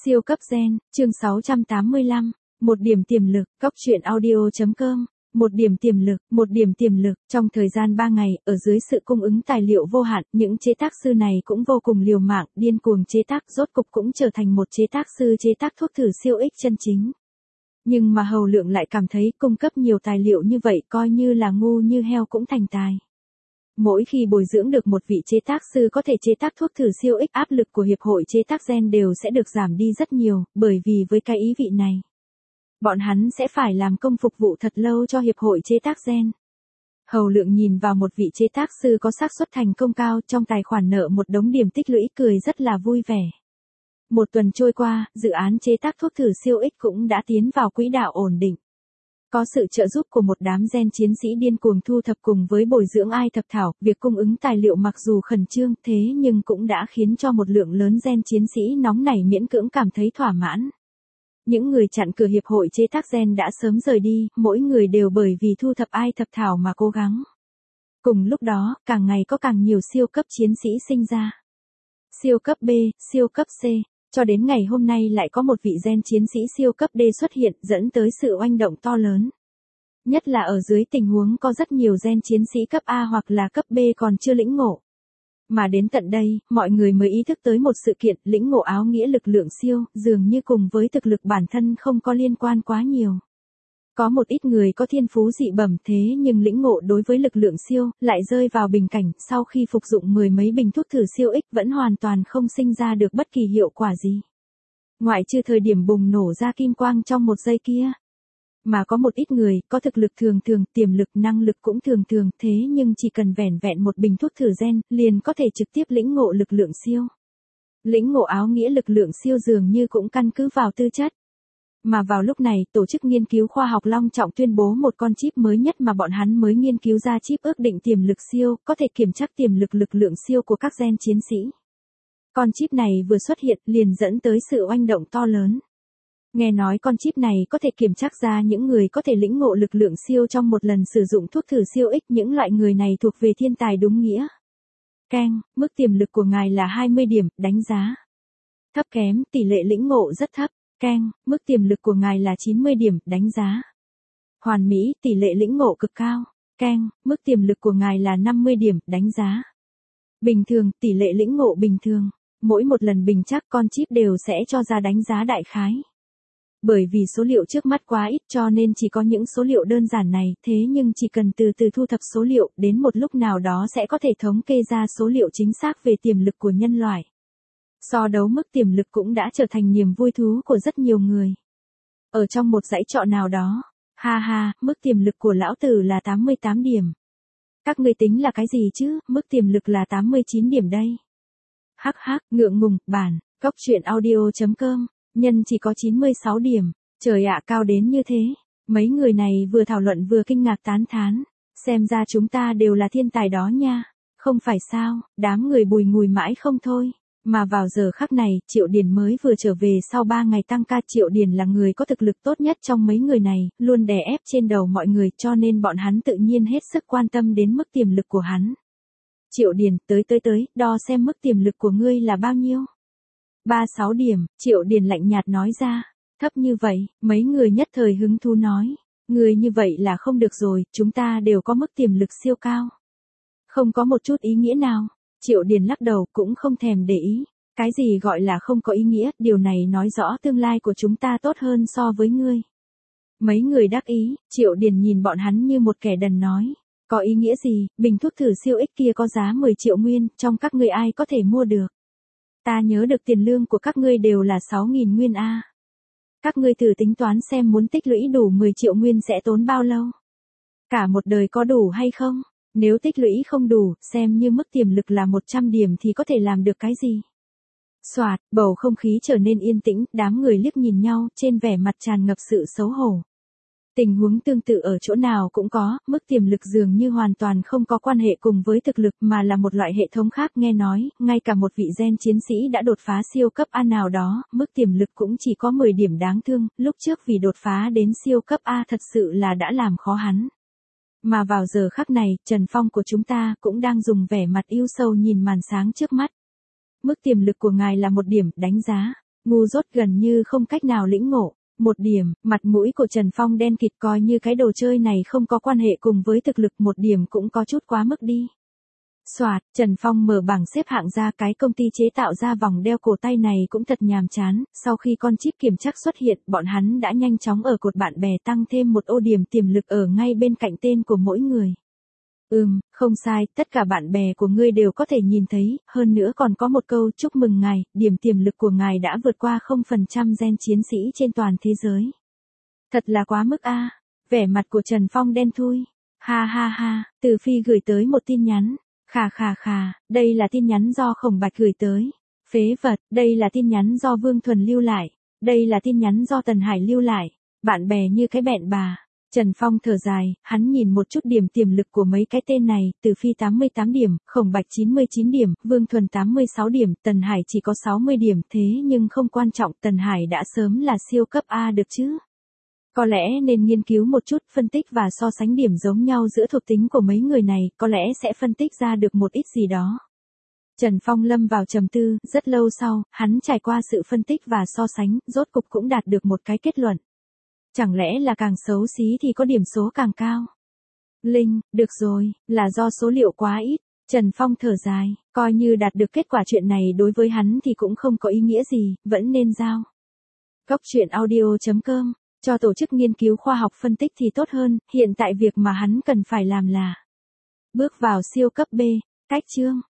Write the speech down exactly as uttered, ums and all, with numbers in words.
Siêu cấp gen, chương sáu trăm tám mươi lăm, một điểm tiềm lực, cóc truyện audio chấm com. Một điểm tiềm lực, một điểm tiềm lực, trong thời gian ba ngày, ở dưới sự cung ứng tài liệu vô hạn, những chế tác sư này cũng vô cùng liều mạng, điên cuồng chế tác, rốt cục cũng trở thành một chế tác sư chế tác thuốc thử siêu ích chân chính. Nhưng mà Hầu Lượng lại cảm thấy cung cấp nhiều tài liệu như vậy coi như là ngu như heo cũng thành tài. Mỗi khi bồi dưỡng được một vị chế tác sư có thể chế tác thuốc thử siêu ích, áp lực của Hiệp hội chế tác gen đều sẽ được giảm đi rất nhiều, bởi vì với cái ý vị này, bọn hắn sẽ phải làm công phục vụ thật lâu cho Hiệp hội chế tác gen. Hầu Lượng nhìn vào một vị chế tác sư có xác suất thành công cao, trong tài khoản nợ một đống điểm tích lũy, cười rất là vui vẻ. Một tuần trôi qua, dự án chế tác thuốc thử siêu ích cũng đã tiến vào quỹ đạo ổn định. Có sự trợ giúp của một đám gen chiến sĩ điên cuồng thu thập cùng với bồi dưỡng ai thập thảo, việc cung ứng tài liệu mặc dù khẩn trương thế nhưng cũng đã khiến cho một lượng lớn gen chiến sĩ nóng nảy miễn cưỡng cảm thấy thỏa mãn. Những người chặn cửa Hiệp hội chế tác gen đã sớm rời đi, mỗi người đều bởi vì thu thập ai thập thảo mà cố gắng. Cùng lúc đó, càng ngày có càng nhiều siêu cấp chiến sĩ sinh ra. Siêu cấp B, siêu cấp C. Cho đến ngày hôm nay lại có một vị gen chiến sĩ siêu cấp D xuất hiện, dẫn tới sự oanh động to lớn. Nhất là ở dưới tình huống có rất nhiều gen chiến sĩ cấp A hoặc là cấp B còn chưa lĩnh ngộ. Mà đến tận đây, mọi người mới ý thức tới một sự kiện, lĩnh ngộ áo nghĩa lực lượng siêu, dường như cùng với thực lực bản thân không có liên quan quá nhiều. Có một ít người có thiên phú dị bẩm thế nhưng lĩnh ngộ đối với lực lượng siêu, lại rơi vào bình cảnh, sau khi phục dụng mười mấy bình thuốc thử siêu ích vẫn hoàn toàn không sinh ra được bất kỳ hiệu quả gì. Ngoại trừ thời điểm bùng nổ ra kim quang trong một giây kia. Mà có một ít người, có thực lực thường thường, tiềm lực năng lực cũng thường thường, thế nhưng chỉ cần vẻn vẹn một bình thuốc thử gen, liền có thể trực tiếp lĩnh ngộ lực lượng siêu. Lĩnh ngộ áo nghĩa lực lượng siêu dường như cũng căn cứ vào tư chất. Mà vào lúc này, tổ chức nghiên cứu khoa học long trọng tuyên bố một con chip mới nhất mà bọn hắn mới nghiên cứu ra, chip ước định tiềm lực siêu, có thể kiểm tra tiềm lực lực lượng siêu của các gen chiến sĩ. Con chip này vừa xuất hiện liền dẫn tới sự oanh động to lớn. Nghe nói con chip này có thể kiểm tra ra những người có thể lĩnh ngộ lực lượng siêu trong một lần sử dụng thuốc thử siêu ích, những loại người này thuộc về thiên tài đúng nghĩa. Keng, mức tiềm lực của ngài là hai mươi điểm, đánh giá. Thấp kém, tỷ lệ lĩnh ngộ rất thấp. Keng, mức tiềm lực của ngài là chín mươi điểm, đánh giá. Hoàn mỹ, tỷ lệ lĩnh ngộ cực cao. Keng, mức tiềm lực của ngài là năm mươi điểm, đánh giá. Bình thường, tỷ lệ lĩnh ngộ bình thường. Mỗi một lần bình chắc con chip đều sẽ cho ra đánh giá đại khái. Bởi vì số liệu trước mắt quá ít cho nên chỉ có những số liệu đơn giản này, thế nhưng chỉ cần từ từ thu thập số liệu, đến một lúc nào đó sẽ có thể thống kê ra số liệu chính xác về tiềm lực của nhân loại. So đấu mức tiềm lực cũng đã trở thành niềm vui thú của rất nhiều người. Ở trong một dãy trọ nào đó, ha ha, mức tiềm lực của lão tử là tám mươi tám điểm. Các ngươi tính là cái gì chứ, mức tiềm lực là tám mươi chín điểm đây. Hắc hắc, ngượng ngùng, bản, cóc truyện audio chấm com, nhân chỉ có chín mươi sáu điểm, trời ạ, cao đến như thế. Mấy người này vừa thảo luận vừa kinh ngạc tán thán, xem ra chúng ta đều là thiên tài đó nha, không phải sao, đám người bùi ngùi mãi không thôi. Mà vào giờ khắc này, Triệu Điền mới vừa trở về sau ba ngày tăng ca. Triệu Điền là người có thực lực tốt nhất trong mấy người này, luôn đè ép trên đầu mọi người cho nên bọn hắn tự nhiên hết sức quan tâm đến mức tiềm lực của hắn. Triệu Điền, tới tới tới, đo xem mức tiềm lực của ngươi là bao nhiêu. ba mươi sáu điểm, Triệu Điền lạnh nhạt nói ra. Thấp như vậy, mấy người nhất thời hứng thú nói. Người như vậy là không được rồi, chúng ta đều có mức tiềm lực siêu cao. Không có một chút ý nghĩa nào. Triệu Điền lắc đầu cũng không thèm để ý. Cái gì gọi là không có ý nghĩa, điều này nói rõ tương lai của chúng ta tốt hơn so với ngươi. Mấy người đắc ý, Triệu Điền nhìn bọn hắn như một kẻ đần nói. Có ý nghĩa gì, bình thuốc thử siêu ích kia có giá mười triệu nguyên, trong các ngươi ai có thể mua được. Ta nhớ được tiền lương của các ngươi đều là sáu nghìn nguyên a. Các ngươi thử tính toán xem muốn tích lũy đủ mười triệu nguyên sẽ tốn bao lâu. Cả một đời có đủ hay không? Nếu tích lũy không đủ, xem như mức tiềm lực là một trăm điểm thì có thể làm được cái gì? Soạt, bầu không khí trở nên yên tĩnh, đám người liếc nhìn nhau, trên vẻ mặt tràn ngập sự xấu hổ. Tình huống tương tự ở chỗ nào cũng có, mức tiềm lực dường như hoàn toàn không có quan hệ cùng với thực lực mà là một loại hệ thống khác. Nghe nói, ngay cả một vị gen chiến sĩ đã đột phá siêu cấp A nào đó, mức tiềm lực cũng chỉ có mười điểm đáng thương, lúc trước vì đột phá đến siêu cấp A thật sự là đã làm khó hắn. Mà vào giờ khắc này, Trần Phong của chúng ta cũng đang dùng vẻ mặt yêu sầu nhìn màn sáng trước mắt. Mức tiềm lực của ngài là một điểm, đánh giá. Ngu dốt gần như không cách nào lĩnh ngộ. Một điểm, mặt mũi của Trần Phong đen kịt, coi như cái đồ chơi này không có quan hệ cùng với thực lực, một điểm cũng có chút quá mức đi. Soạt, Trần Phong mở bảng xếp hạng ra, cái công ty chế tạo ra vòng đeo cổ tay này cũng thật nhàm chán, sau khi con chip kiểm chắc xuất hiện, bọn hắn đã nhanh chóng ở cột bạn bè tăng thêm một ô điểm tiềm lực ở ngay bên cạnh tên của mỗi người. Ừm, không sai, tất cả bạn bè của ngươi đều có thể nhìn thấy, hơn nữa còn có một câu chúc mừng ngài, điểm tiềm lực của ngài đã vượt qua không phần trăm gen chiến sĩ trên toàn thế giới. Thật là quá mức a. Vẻ mặt của Trần Phong đen thui. Ha ha ha, Từ Phi gửi tới một tin nhắn. Khà khà khà, đây là tin nhắn do Khổng Bạch gửi tới. Phế vật, đây là tin nhắn do Vương Thuần lưu lại. Đây là tin nhắn do Tần Hải lưu lại. Bạn bè như cái bẹn bà. Trần Phong thở dài, hắn nhìn một chút điểm tiềm lực của mấy cái tên này, Từ Phi tám mươi tám điểm, Khổng Bạch chín mươi chín điểm, Vương Thuần tám mươi sáu điểm, Tần Hải chỉ có sáu mươi điểm, thế nhưng không quan trọng, Tần Hải đã sớm là siêu cấp A được chứ. Có lẽ nên nghiên cứu một chút, phân tích và so sánh điểm giống nhau giữa thuộc tính của mấy người này, có lẽ sẽ phân tích ra được một ít gì đó. Trần Phong lâm vào trầm tư, rất lâu sau, hắn trải qua sự phân tích và so sánh, rốt cục cũng đạt được một cái kết luận. Chẳng lẽ là càng xấu xí thì có điểm số càng cao? Linh, được rồi, là do số liệu quá ít. Trần Phong thở dài, coi như đạt được kết quả, chuyện này đối với hắn thì cũng không có ý nghĩa gì, vẫn nên giao. Góc truyện audio chấm com, cho tổ chức nghiên cứu khoa học phân tích thì tốt hơn, hiện tại việc mà hắn cần phải làm là bước vào siêu cấp B, cách chương.